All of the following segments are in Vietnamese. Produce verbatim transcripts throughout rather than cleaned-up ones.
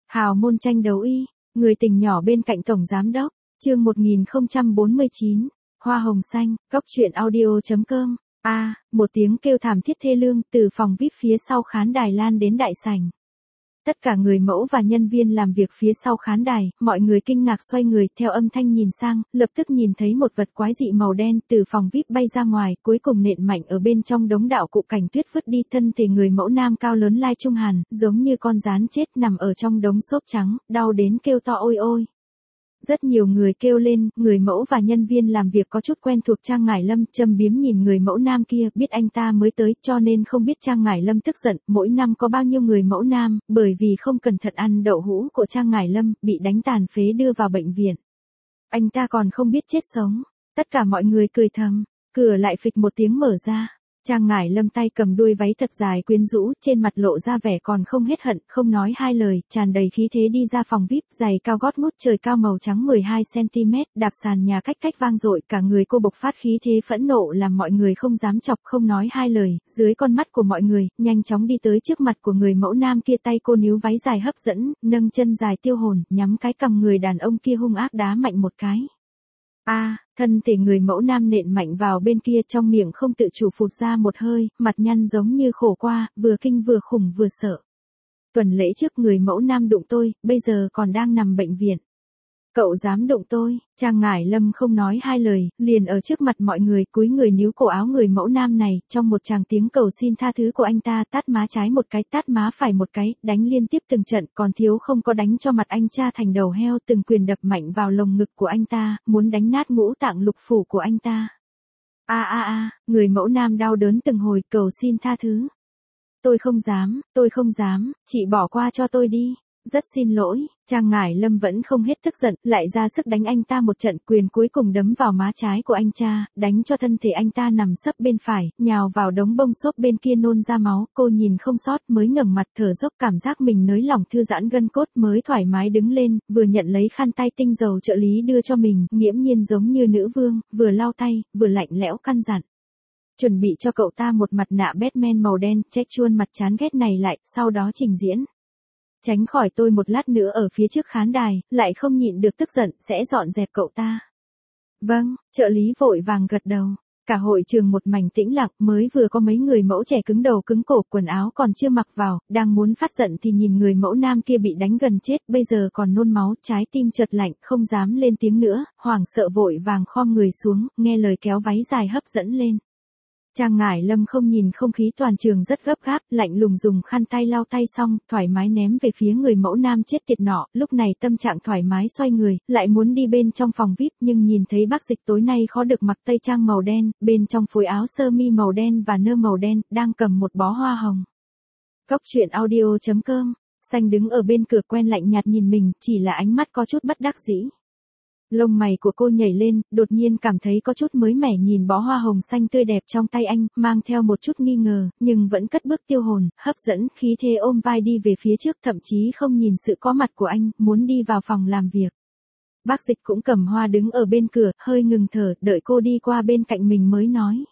Hào môn tranh đấu y, người tình nhỏ bên cạnh tổng giám đốc, chương một nghìn không trăm bốn mươi chín, Hoa hồng xanh, cốc truyện audio chấm com. A, một tiếng kêu thảm thiết thê lương từ phòng vi ai pi phía sau khán đài lan đến đại sảnh. Tất cả người mẫu và nhân viên làm việc phía sau khán đài, mọi người kinh ngạc xoay người theo âm thanh nhìn sang, lập tức nhìn thấy một vật quái dị màu đen từ phòng vi ai pi bay ra ngoài, cuối cùng nện mạnh ở bên trong đống đạo cụ cảnh tuyết vứt đi thân thể người mẫu nam cao lớn Lai Trung Hàn, giống như con gián chết nằm ở trong đống xốp trắng, đau đến kêu to ôi ôi. Rất nhiều người kêu lên, người mẫu và nhân viên làm việc có chút quen thuộc Trang Ngải Lâm, châm biếm nhìn người mẫu nam kia, biết anh ta mới tới, cho nên không biết Trang Ngải Lâm tức giận, mỗi năm có bao nhiêu người mẫu nam, bởi vì không cẩn thận ăn đậu hũ của Trang Ngải Lâm, bị đánh tàn phế đưa vào bệnh viện. Anh ta còn không biết chết sống. Tất cả mọi người cười thầm, cửa lại phịch một tiếng mở ra. Trang Ngải Lâm tay cầm đuôi váy thật dài quyến rũ, trên mặt lộ ra vẻ còn không hết hận, không nói hai lời, tràn đầy khí thế đi ra phòng vi ai pi, giày cao gót ngút trời cao màu trắng mười hai xăng ti mét, đạp sàn nhà cách cách vang dội, cả người cô bộc phát khí thế phẫn nộ làm mọi người không dám chọc, không nói hai lời, dưới con mắt của mọi người, nhanh chóng đi tới trước mặt của người mẫu nam kia, tay cô níu váy dài hấp dẫn, nâng chân dài tiêu hồn, nhắm cái cằm người đàn ông kia hung ác đá mạnh một cái. A, à, thân thể người mẫu nam nện mạnh vào bên kia, trong miệng không tự chủ phụt ra một hơi, mặt nhăn giống như khổ qua, vừa kinh vừa khủng vừa sợ. Tuần lễ trước người mẫu nam đụng tôi, bây giờ còn đang nằm bệnh viện. Cậu dám đụng tôi? Trang Ngải Lâm không nói hai lời, liền ở trước mặt mọi người cúi người níu cổ áo người mẫu nam này, trong một tràng tiếng cầu xin tha thứ của anh ta, tát má trái một cái, tát má phải một cái, đánh liên tiếp từng trận, còn thiếu không có đánh cho mặt anh cha thành đầu heo, từng quyền đập mạnh vào lồng ngực của anh ta, muốn đánh nát ngũ tạng lục phủ của anh ta. A a a, người mẫu nam đau đớn từng hồi, cầu xin tha thứ. Tôi không dám, tôi không dám, chị bỏ qua cho tôi đi. Rất xin lỗi, Trang Ngải Lâm vẫn không hết tức giận, lại ra sức đánh anh ta một trận, quyền cuối cùng đấm vào má trái của anh cha, đánh cho thân thể anh ta nằm sấp bên phải, nhào vào đống bông xốp bên kia nôn ra máu, cô nhìn không sót, mới ngẩng mặt thở dốc, cảm giác mình nới lỏng thư giãn gân cốt, mới thoải mái đứng lên, vừa nhận lấy khăn tay tinh dầu trợ lý đưa cho mình, nghiễm nhiên giống như nữ vương, vừa lau tay, vừa lạnh lẽo căn dặn. Chuẩn bị cho cậu ta một mặt nạ Batman màu đen, check chuôn mặt chán ghét này lại, sau đó trình diễn. Tránh khỏi tôi một lát nữa ở phía trước khán đài, lại không nhịn được tức giận, sẽ dọn dẹp cậu ta. Vâng, trợ lý vội vàng gật đầu. Cả hội trường một mảnh tĩnh lặng, mới vừa có mấy người mẫu trẻ cứng đầu cứng cổ, quần áo còn chưa mặc vào, đang muốn phát giận thì nhìn người mẫu nam kia bị đánh gần chết, bây giờ còn nôn máu, trái tim chợt lạnh, không dám lên tiếng nữa, hoảng sợ vội vàng khom người xuống, nghe lời kéo váy dài hấp dẫn lên. Trang Ngải Lâm không nhìn không khí toàn trường rất gấp gáp, lạnh lùng dùng khăn tay lau tay xong, thoải mái ném về phía người mẫu nam chết tiệt nọ, lúc này tâm trạng thoải mái xoay người, lại muốn đi bên trong phòng vi ai pi, nhưng nhìn thấy bác Dịch tối nay khó được mặc tây trang màu đen, bên trong phối áo sơ mi màu đen và nơ màu đen, đang cầm một bó hoa hồng. Cốc truyện audio chấm com, Xanh đứng ở bên cửa quen lạnh nhạt nhìn mình, chỉ là ánh mắt có chút bất đắc dĩ. Lông mày của cô nhảy lên, đột nhiên cảm thấy có chút mới mẻ nhìn bó hoa hồng xanh tươi đẹp trong tay anh, mang theo một chút nghi ngờ, nhưng vẫn cất bước tiêu hồn, hấp dẫn, khí thế ôm vai đi về phía trước, thậm chí không nhìn sự có mặt của anh, muốn đi vào phòng làm việc. Bác Dịch cũng cầm hoa đứng ở bên cửa, hơi ngừng thở, đợi cô đi qua bên cạnh mình mới nói.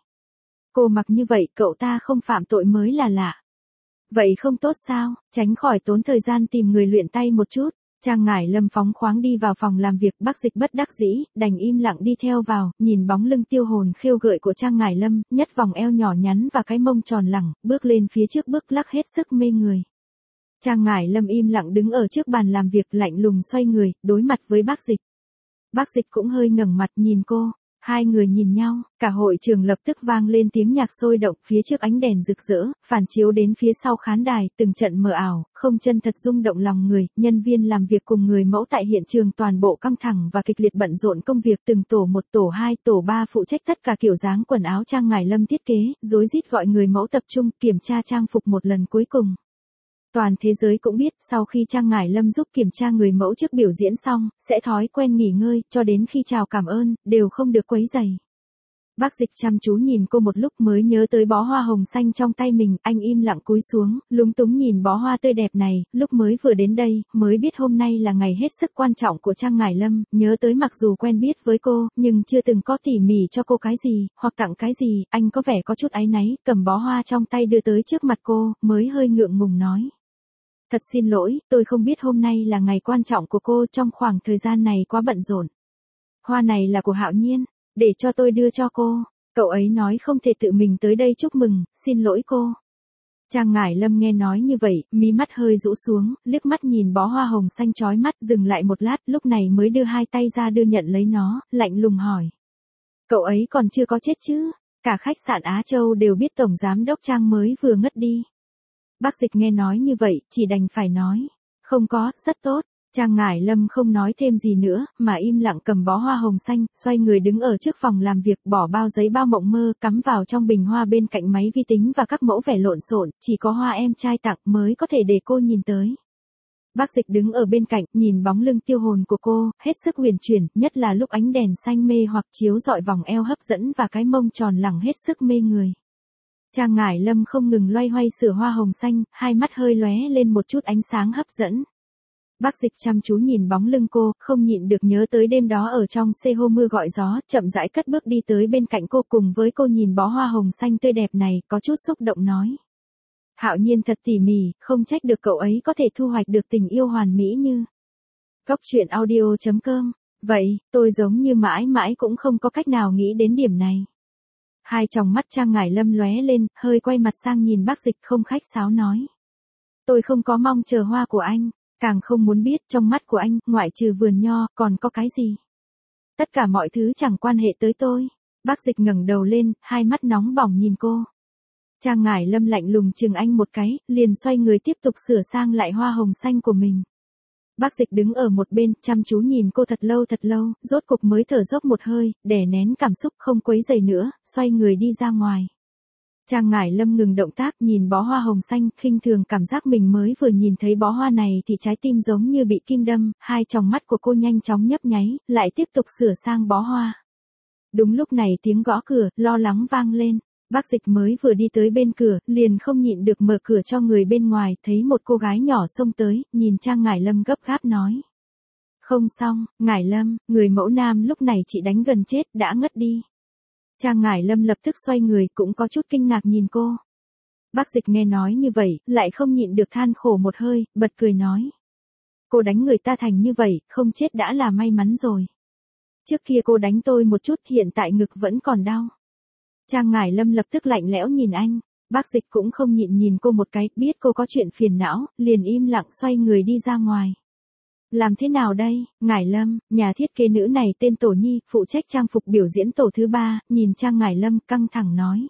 Cô mặc như vậy, cậu ta không phạm tội mới là lạ. Vậy không tốt sao, tránh khỏi tốn thời gian tìm người luyện tay một chút. Trang Ngải Lâm phóng khoáng đi vào phòng làm việc, bác Dịch bất đắc dĩ, đành im lặng đi theo vào, nhìn bóng lưng tiêu hồn khêu gợi của Trang Ngải Lâm, nhất vòng eo nhỏ nhắn và cái mông tròn lẳng, bước lên phía trước bước lắc hết sức mê người. Trang Ngải Lâm im lặng đứng ở trước bàn làm việc, lạnh lùng xoay người, đối mặt với bác Dịch. Bác Dịch cũng hơi ngẩng mặt nhìn cô. Hai người nhìn nhau, cả hội trường lập tức vang lên tiếng nhạc sôi động, phía trước ánh đèn rực rỡ, phản chiếu đến phía sau khán đài, từng trận mờ ảo, không chân thật rung động lòng người, nhân viên làm việc cùng người mẫu tại hiện trường toàn bộ căng thẳng và kịch liệt bận rộn công việc, từng tổ một, tổ hai, tổ ba phụ trách tất cả kiểu dáng quần áo Trang Ngải Lâm thiết kế, rối rít gọi người mẫu tập trung kiểm tra trang phục một lần cuối cùng. Toàn thế giới cũng biết, sau khi Trang Ngải Lâm giúp kiểm tra người mẫu trước biểu diễn xong, sẽ thói quen nghỉ ngơi, cho đến khi chào cảm ơn, đều không được quấy rầy. Bác Dịch chăm chú nhìn cô một lúc mới nhớ tới bó hoa hồng xanh trong tay mình, anh im lặng cúi xuống, lúng túng nhìn bó hoa tươi đẹp này, lúc mới vừa đến đây, mới biết hôm nay là ngày hết sức quan trọng của Trang Ngải Lâm, nhớ tới mặc dù quen biết với cô, nhưng chưa từng có tỉ mỉ cho cô cái gì, hoặc tặng cái gì, anh có vẻ có chút áy náy, cầm bó hoa trong tay đưa tới trước mặt cô, mới hơi ngượng ngùng nói. Thật xin lỗi, tôi không biết hôm nay là ngày quan trọng của cô, trong khoảng thời gian này quá bận rộn. Hoa này là của Hạo Nhiên, để cho tôi đưa cho cô. Cậu ấy nói không thể tự mình tới đây chúc mừng, xin lỗi cô. Trang Ngải Lâm nghe nói như vậy, mí mắt hơi rũ xuống, liếc mắt nhìn bó hoa hồng xanh chói mắt, dừng lại một lát, lúc này mới đưa hai tay ra đưa nhận lấy nó, lạnh lùng hỏi. Cậu ấy còn chưa có chết chứ? Cả khách sạn Á Châu đều biết Tổng Giám Đốc Trang mới vừa ngất đi. Bác Dịch nghe nói như vậy, chỉ đành phải nói. Không có, rất tốt. Trang Ngải Lâm không nói thêm gì nữa, mà im lặng cầm bó hoa hồng xanh, xoay người đứng ở trước phòng làm việc, bỏ bao giấy bao mộng mơ, cắm vào trong bình hoa bên cạnh máy vi tính và các mẫu vẻ lộn xộn, chỉ có hoa em trai tặng mới có thể để cô nhìn tới. Bác Dịch đứng ở bên cạnh, nhìn bóng lưng tiêu hồn của cô, hết sức huyền chuyển, nhất là lúc ánh đèn xanh mê hoặc chiếu rọi vòng eo hấp dẫn và cái mông tròn lẳng hết sức mê người. Trang Ngải Lâm không ngừng loay hoay sửa hoa hồng xanh, hai mắt hơi lóe lên một chút ánh sáng hấp dẫn. Bác Dịch chăm chú nhìn bóng lưng cô, không nhịn được nhớ tới đêm đó ở trong xe hô mưa gọi gió, chậm rãi cất bước đi tới bên cạnh cô, cùng với cô nhìn bó hoa hồng xanh tươi đẹp này, có chút xúc động nói. Hạo Nhiên thật tỉ mỉ, không trách được cậu ấy có thể thu hoạch được tình yêu hoàn mỹ như. Góc truyện audio chấm com. Vậy, tôi giống như mãi mãi cũng không có cách nào nghĩ đến điểm này. Hai tròng mắt Trang Ngải Lâm lóe lên, hơi quay mặt sang nhìn Bác Dịch, không khách sáo nói. Tôi không có mong chờ hoa của anh, càng không muốn biết trong mắt của anh, ngoại trừ vườn nho, còn có cái gì. Tất cả mọi thứ chẳng quan hệ tới tôi. Bác Dịch ngẩng đầu lên, hai mắt nóng bỏng nhìn cô. Trang Ngải Lâm lạnh lùng chừng anh một cái, liền xoay người tiếp tục sửa sang lại hoa hồng xanh của mình. Bác Dịch đứng ở một bên, chăm chú nhìn cô thật lâu thật lâu, rốt cục mới thở dốc một hơi, đè nén cảm xúc không quấy rầy nữa, xoay người đi ra ngoài. Trang Ngải Lâm ngừng động tác, nhìn bó hoa hồng xanh, khinh thường cảm giác mình mới vừa nhìn thấy bó hoa này thì trái tim giống như bị kim đâm, hai tròng mắt của cô nhanh chóng nhấp nháy, lại tiếp tục sửa sang bó hoa. Đúng lúc này tiếng gõ cửa, lo lắng vang lên. Bác Dịch mới vừa đi tới bên cửa, liền không nhịn được mở cửa cho người bên ngoài, thấy một cô gái nhỏ xông tới, nhìn Trang Ngải Lâm gấp gáp nói. Không xong, Ngải Lâm, người mẫu nam lúc này chị đánh gần chết, đã ngất đi. Trang Ngải Lâm lập tức xoay người, cũng có chút kinh ngạc nhìn cô. Bác Dịch nghe nói như vậy, lại không nhịn được than khổ một hơi, bật cười nói. Cô đánh người ta thành như vậy, không chết đã là may mắn rồi. Trước kia cô đánh tôi một chút, hiện tại ngực vẫn còn đau. Trang Ngải Lâm lập tức lạnh lẽo nhìn anh, Bác Dịch cũng không nhịn nhìn cô một cái, biết cô có chuyện phiền não, liền im lặng xoay người đi ra ngoài. Làm thế nào đây, Ngải Lâm, nhà thiết kế nữ này tên Tổ Nhi, phụ trách trang phục biểu diễn tổ thứ ba, nhìn Trang Ngải Lâm căng thẳng nói.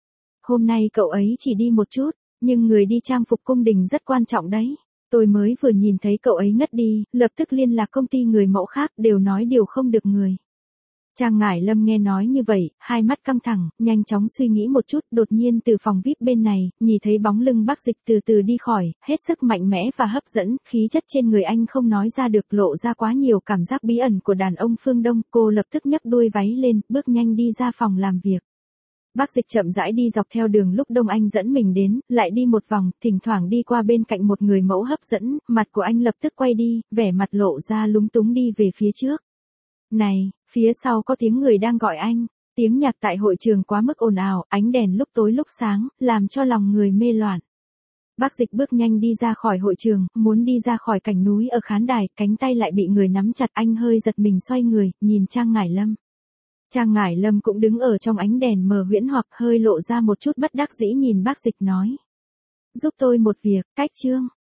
Hôm nay cậu ấy chỉ đi một chút, nhưng người đi trang phục cung đình rất quan trọng đấy. Tôi mới vừa nhìn thấy cậu ấy ngất đi, lập tức liên lạc công ty người mẫu khác, đều nói điều không được người. Trang Ngải Lâm nghe nói như vậy, hai mắt căng thẳng, nhanh chóng suy nghĩ một chút, đột nhiên từ phòng vi ai pi bên này, nhìn thấy bóng lưng Bác Dịch từ từ đi khỏi, hết sức mạnh mẽ và hấp dẫn, khí chất trên người anh không nói ra được, lộ ra quá nhiều cảm giác bí ẩn của đàn ông phương Đông, cô lập tức nhấc đuôi váy lên, bước nhanh đi ra phòng làm việc. Bác Dịch chậm rãi đi dọc theo đường lúc Đông Anh dẫn mình đến, lại đi một vòng, thỉnh thoảng đi qua bên cạnh một người mẫu hấp dẫn, mặt của anh lập tức quay đi, vẻ mặt lộ ra lúng túng đi về phía trước. Này, phía sau có tiếng người đang gọi anh, tiếng nhạc tại hội trường quá mức ồn ào, ánh đèn lúc tối lúc sáng, làm cho lòng người mê loạn. Bác Dịch bước nhanh đi ra khỏi hội trường, muốn đi ra khỏi cảnh núi ở khán đài, cánh tay lại bị người nắm chặt, anh hơi giật mình xoay người, nhìn Trang Ngải Lâm. Trang Ngải Lâm cũng đứng ở trong ánh đèn mờ huyễn hoặc hơi lộ ra một chút bất đắc dĩ nhìn Bác Dịch nói. Giúp tôi một việc, cách chương.